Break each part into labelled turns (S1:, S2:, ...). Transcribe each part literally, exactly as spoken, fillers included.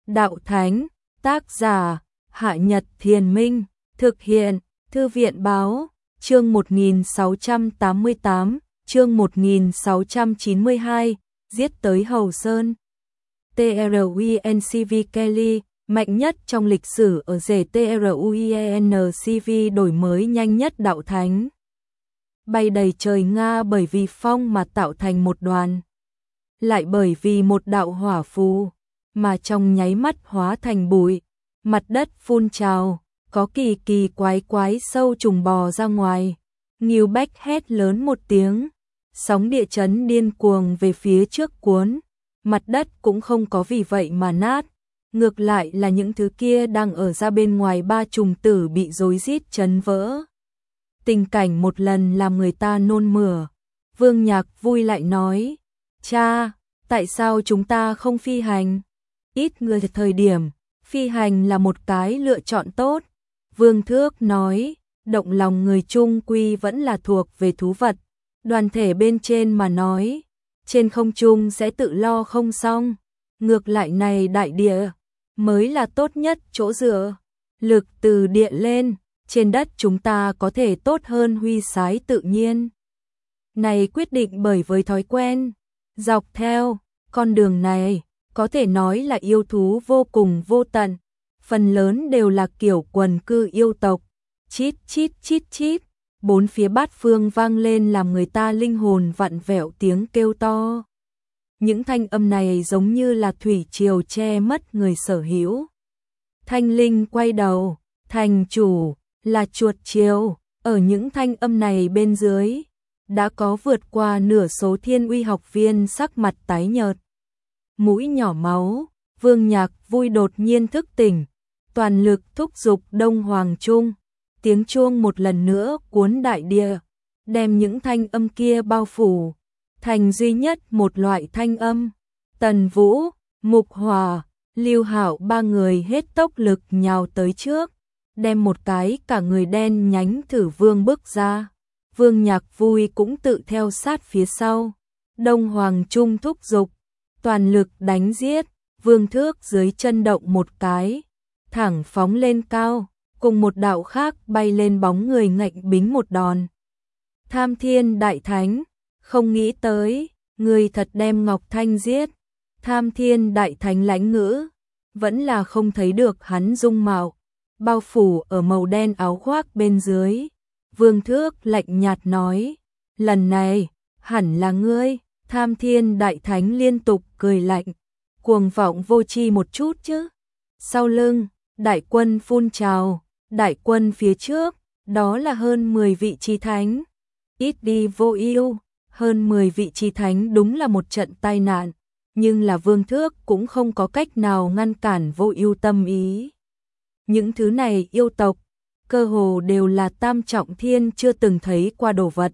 S1: Đạo Thánh, tác giả, Hạ Nhật Thiền Minh, thực hiện, Thư viện Báo, chương một nghìn sáu trăm tám mươi tám, chương một nghìn sáu trăm chín mươi hai, giết tới Hầu Sơn. TRUINCV Kelly, mạnh nhất trong lịch sử ở rể TRUINCV đổi mới nhanh nhất Đạo Thánh. Bay đầy trời Nga bởi vì phong mà tạo thành một đoàn. Lại bởi vì một đạo hỏa phù, mà trong nháy mắt hóa thành bụi, mặt đất phun trào, có kỳ kỳ quái quái sâu trùng bò ra ngoài. Ngưu Bách hét lớn một tiếng, sóng địa chấn điên cuồng về phía trước cuốn, mặt đất cũng không có vì vậy mà nát. Ngược lại là những thứ kia đang ở ra bên ngoài ba trùng tử bị rối rít chấn vỡ. Tình cảnh một lần làm người ta nôn mửa. Vương Nhạc vui lại nói, cha, tại sao chúng ta không phi hành? Ít người thời điểm, phi hành là một cái lựa chọn tốt. Vương Thước nói, động lòng người chung quy vẫn là thuộc về thú vật. Đoàn thể bên trên mà nói, trên không trung sẽ tự lo không xong. Ngược lại này đại địa, mới là tốt nhất chỗ dựa. Lực từ địa lên, trên đất chúng ta có thể tốt hơn huy sái tự nhiên. Này quyết định bởi với thói quen, dọc theo con đường này, có thể nói là yêu thú vô cùng vô tận. Phần lớn đều là kiểu quần cư yêu tộc. Chít chít chít chít, bốn phía bát phương vang lên làm người ta linh hồn vặn vẹo tiếng kêu to. Những thanh âm này giống như là thủy triều che mất người sở hữu. Thanh linh quay đầu, thành chủ, là chuột triều, ở những thanh âm này bên dưới, đã có vượt qua nửa số thiên uy học viên sắc mặt tái nhợt. Mũi nhỏ máu, Vương Nhạc vui đột nhiên thức tỉnh, toàn lực thúc giục Đông Hoàng Trung, tiếng chuông một lần nữa cuốn đại địa, đem những thanh âm kia bao phủ, thành duy nhất một loại thanh âm. Tần Vũ, Mục Hòa, Lưu Hạo ba người hết tốc lực nhào tới trước, đem một cái cả người đen nhánh thử vương bước ra. Vương Nhạc vui cũng tự theo sát phía sau. Đông Hoàng Trung thúc giục, toàn lực đánh giết. Vương Thước dưới chân động một cái, thẳng phóng lên cao, cùng một đạo khác bay lên bóng người ngạnh bính một đòn. Tham Thiên Đại Thánh, không nghĩ tới, người thật đem Ngọc Thanh giết. Tham Thiên Đại Thánh lãnh ngữ, vẫn là không thấy được hắn dung mạo, bao phủ ở màu đen áo khoác bên dưới. Vương Thước lạnh nhạt nói, lần này, hẳn là ngươi. Tham Thiên Đại Thánh liên tục cười lạnh, cuồng vọng vô tri một chút chứ. Sau lưng, đại quân phun trào, đại quân phía trước, đó là hơn mười vị chi thánh. Ít đi vô ưu, hơn mười vị chi thánh đúng là một trận tai nạn, nhưng là Vương Thước cũng không có cách nào ngăn cản vô ưu tâm ý. Những thứ này yêu tộc, cơ hồ đều là tam trọng thiên chưa từng thấy qua đồ vật.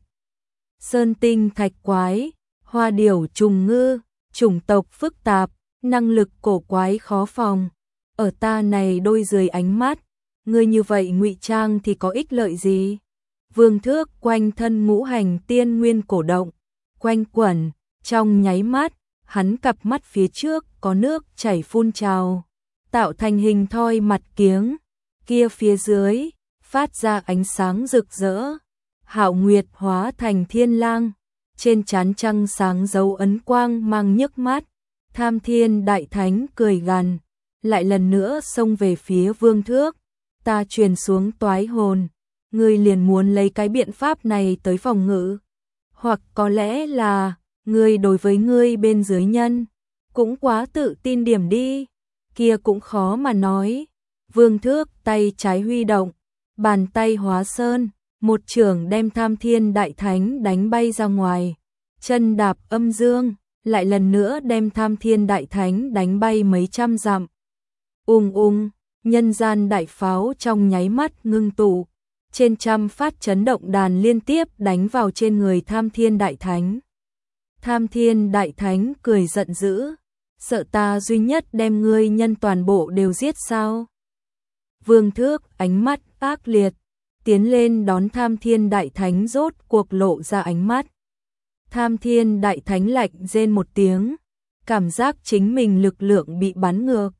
S1: Sơn tinh thạch quái, hoa điểu trùng ngư, chủng tộc phức tạp, năng lực cổ quái khó phòng. Ở ta này đôi dưới ánh mắt, ngươi như vậy ngụy trang thì có ích lợi gì? Vương Thước quanh thân ngũ hành tiên nguyên cổ động, quanh quẩn, trong nháy mắt, hắn cặp mắt phía trước có nước chảy phun trào, tạo thành hình thoi mặt kiếng, kia phía dưới, phát ra ánh sáng rực rỡ. Hạo Nguyệt hóa thành thiên lang, trên trán trăng sáng dấu ấn quang mang nhức mắt. Tham Thiên Đại Thánh cười gằn, lại lần nữa xông về phía Vương Thước. Ta truyền xuống toái hồn, ngươi liền muốn lấy cái biện pháp này tới phòng ngự. Hoặc có lẽ là, ngươi đối với ngươi bên dưới nhân, cũng quá tự tin điểm đi. Kia cũng khó mà nói. Vương Thước tay trái huy động, bàn tay hóa sơn, một chưởng đem Tham Thiên Đại Thánh đánh bay ra ngoài. Chân đạp âm dương, lại lần nữa đem Tham Thiên Đại Thánh đánh bay mấy trăm dặm. Ung ung, nhân gian đại pháo trong nháy mắt ngưng tụ, trên trăm phát chấn động đàn liên tiếp đánh vào trên người Tham Thiên Đại Thánh. Tham Thiên Đại Thánh cười giận dữ, sợ ta duy nhất đem ngươi nhân toàn bộ đều giết sao? Vương Thước ánh mắt ác liệt, tiến lên đón Tham Thiên Đại Thánh rốt cuộc lộ ra ánh mắt. Tham Thiên Đại Thánh lạnh rên một tiếng, cảm giác chính mình lực lượng bị bắn ngược,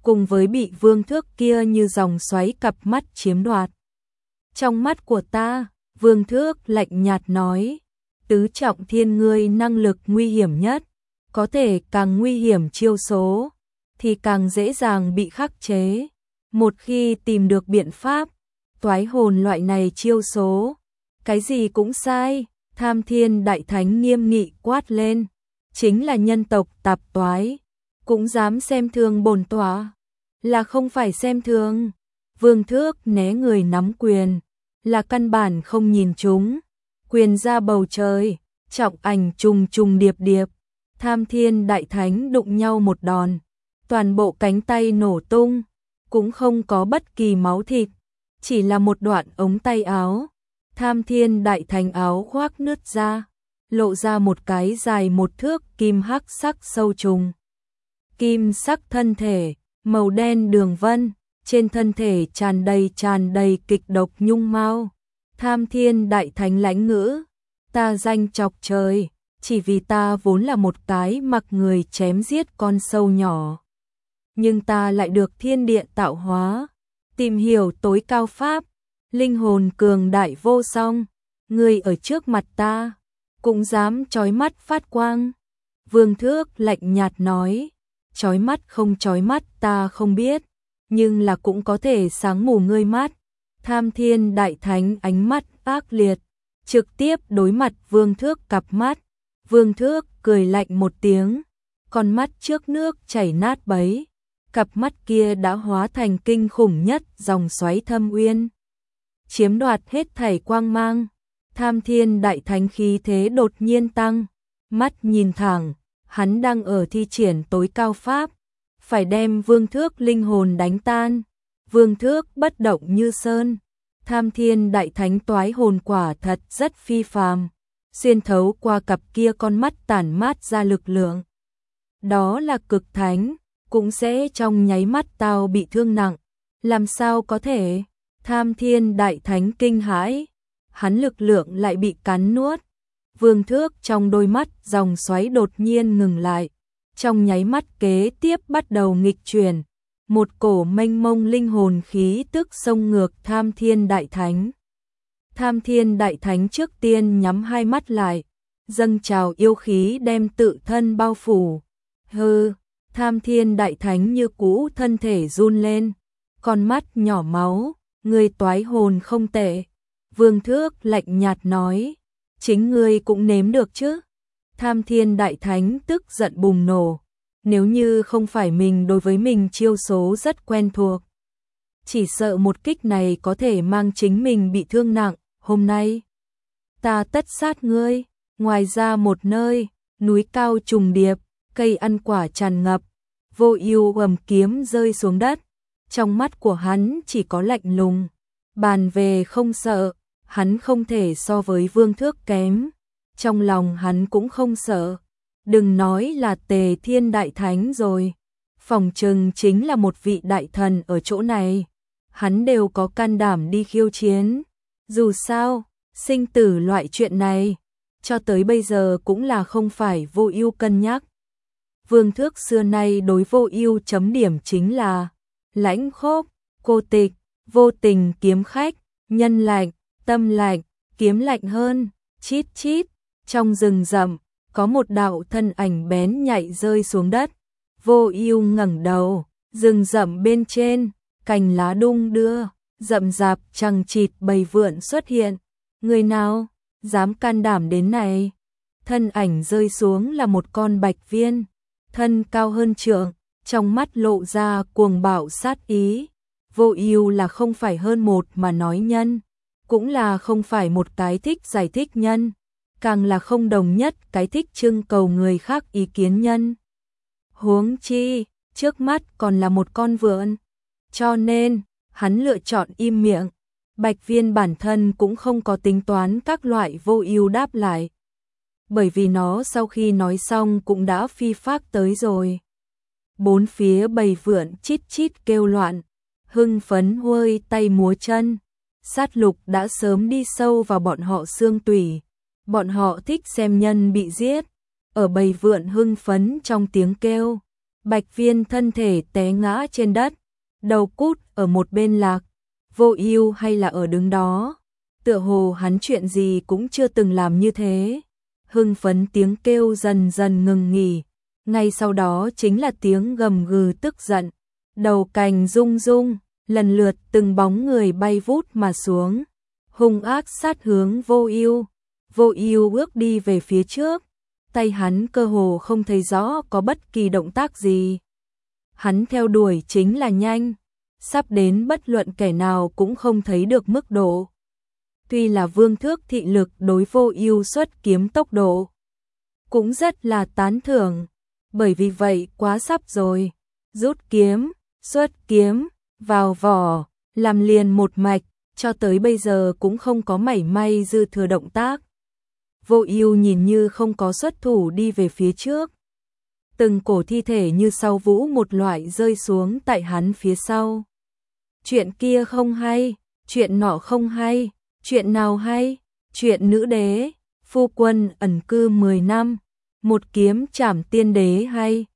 S1: cùng với bị Vương Thước kia như dòng xoáy cặp mắt chiếm đoạt. Trong mắt của ta, Vương Thước lạnh nhạt nói, tứ trọng thiên ngươi năng lực nguy hiểm nhất, có thể càng nguy hiểm chiêu số, thì càng dễ dàng bị khắc chế. Một khi tìm được biện pháp, toái hồn loại này chiêu số, cái gì cũng sai. Tham Thiên Đại Thánh nghiêm nghị quát lên, chính là nhân tộc tạp toái, cũng dám xem thường bổn tọa, là không phải xem thường. Vương Thước né người nắm quyền, là căn bản không nhìn chúng, quyền ra bầu trời, trọng ảnh trùng trùng điệp điệp, Tham Thiên Đại Thánh đụng nhau một đòn, toàn bộ cánh tay nổ tung, cũng không có bất kỳ máu thịt, chỉ là một đoạn ống tay áo. Tham Thiên Đại Thánh áo khoác nứt ra, lộ ra một cái dài một thước kim hắc sắc sâu trùng. Kim sắc thân thể, màu đen đường vân, trên thân thể tràn đầy tràn đầy kịch độc nhung mau. Tham Thiên Đại Thánh lãnh ngữ, ta danh chọc trời, chỉ vì ta vốn là một cái mặc người chém giết con sâu nhỏ. Nhưng ta lại được thiên địa tạo hóa, tìm hiểu tối cao pháp, linh hồn cường đại vô song, người ở trước mặt ta, cũng dám chói mắt phát quang. Vương Thước lạnh nhạt nói, chói mắt không chói mắt ta không biết, nhưng là cũng có thể sáng mù ngươi mắt. Tham Thiên Đại Thánh ánh mắt ác liệt, trực tiếp đối mặt Vương Thước cặp mắt. Vương Thước cười lạnh một tiếng, con mắt trước nước chảy nát bấy, cặp mắt kia đã hóa thành kinh khủng nhất dòng xoáy thâm uyên, chiếm đoạt hết thảy quang mang. Tham Thiên Đại Thánh khí thế đột nhiên tăng, mắt nhìn thẳng, hắn đang ở thi triển tối cao pháp, phải đem Vương Thước linh hồn đánh tan. Vương Thước bất động như sơn, Tham Thiên Đại Thánh toái hồn quả thật rất phi phàm, xuyên thấu qua cặp kia con mắt tản mát ra lực lượng. Đó là cực thánh, cũng sẽ trong nháy mắt tao bị thương nặng, làm sao có thể? Tham Thiên Đại Thánh kinh hãi, hắn lực lượng lại bị cắn nuốt. Vương Thước trong đôi mắt dòng xoáy đột nhiên ngừng lại, trong nháy mắt kế tiếp bắt đầu nghịch chuyển, một cổ mênh mông linh hồn khí tức xông ngược Tham Thiên Đại Thánh. Tham Thiên Đại Thánh trước tiên nhắm hai mắt lại, dâng trào yêu khí đem tự thân bao phủ. Hừ, Tham Thiên Đại Thánh như cũ thân thể run lên, con mắt nhỏ máu, người toái hồn không tệ. Vương Thước lạnh nhạt nói, chính ngươi cũng nếm được chứ? Tham Thiên Đại Thánh tức giận bùng nổ, nếu như không phải mình đối với mình chiêu số rất quen thuộc, chỉ sợ một kích này có thể mang chính mình bị thương nặng. Hôm nay, ta tất sát ngươi. Ngoài ra một nơi, núi cao trùng điệp, cây ăn quả tràn ngập, Vô Ưu ầm kiếm rơi xuống đất, trong mắt của hắn chỉ có lạnh lùng, bàn về không sợ, hắn không thể so với Vương Thước kém, trong lòng hắn cũng không sợ, đừng nói là Tề Thiên Đại Thánh rồi, phỏng chừng chính là một vị đại thần ở chỗ này, hắn đều có can đảm đi khiêu chiến. Dù sao, sinh tử loại chuyện này, cho tới bây giờ cũng là không phải Vô Ưu cân nhắc. Vương Thước xưa nay đối Vô Ưu chấm điểm chính là lãnh khốc, cô tịch, vô tình kiếm khách, nhân lạnh, tâm lạnh, kiếm lạnh hơn. Chít chít, trong rừng rậm, có một đạo thân ảnh bén nhạy rơi xuống đất. Vô Ưu ngẩng đầu, rừng rậm bên trên, cành lá đung đưa, rậm rạp chằng chịt bầy vượn xuất hiện. Người nào dám can đảm đến này? Thân ảnh rơi xuống là một con bạch viên, thân cao hơn trượng, trong mắt lộ ra cuồng bạo sát ý. Vô Ưu là không phải hơn một mà nói nhân, cũng là không phải một cái thích giải thích nhân, càng là không đồng nhất cái thích trưng cầu người khác ý kiến nhân. Huống chi, trước mắt còn là một con vượn, cho nên hắn lựa chọn im miệng. Bạch viên bản thân cũng không có tính toán các loại Vô Ưu đáp lại, bởi vì nó sau khi nói xong cũng đã phi phác tới rồi. Bốn phía bầy vượn chít chít kêu loạn, hưng phấn huơi tay múa chân. Sát lục đã sớm đi sâu vào bọn họ xương tủy, bọn họ thích xem nhân bị giết. Ở bầy vượn hưng phấn trong tiếng kêu, Bạch Viên thân thể té ngã trên đất, đầu cút ở một bên lạc, Vô Ưu hay là ở đứng đó, tựa hồ hắn chuyện gì cũng chưa từng làm như thế. Hưng phấn tiếng kêu dần dần ngừng nghỉ, ngay sau đó chính là tiếng gầm gừ tức giận, đầu cành rung rung, lần lượt từng bóng người bay vút mà xuống, hung ác sát hướng Vô Ưu. Vô Ưu bước đi về phía trước, tay hắn cơ hồ không thấy rõ có bất kỳ động tác gì. Hắn theo đuổi chính là nhanh, sắp đến bất luận kẻ nào cũng không thấy được mức độ. Tuy là Vương Thước thị lực đối Vô Ưu xuất kiếm tốc độ cũng rất là tán thưởng, bởi vì vậy quá sắp rồi, rút kiếm, xuất kiếm, vào vỏ, làm liền một mạch, cho tới bây giờ cũng không có mảy may dư thừa động tác. Vô Ưu nhìn như không có xuất thủ đi về phía trước. Từng cổ thi thể như sau vũ một loại rơi xuống tại hắn phía sau. Chuyện kia không hay, chuyện nọ không hay, chuyện nào hay, chuyện nữ đế, phu quân ẩn cư mười năm, một kiếm trảm tiên đế hay,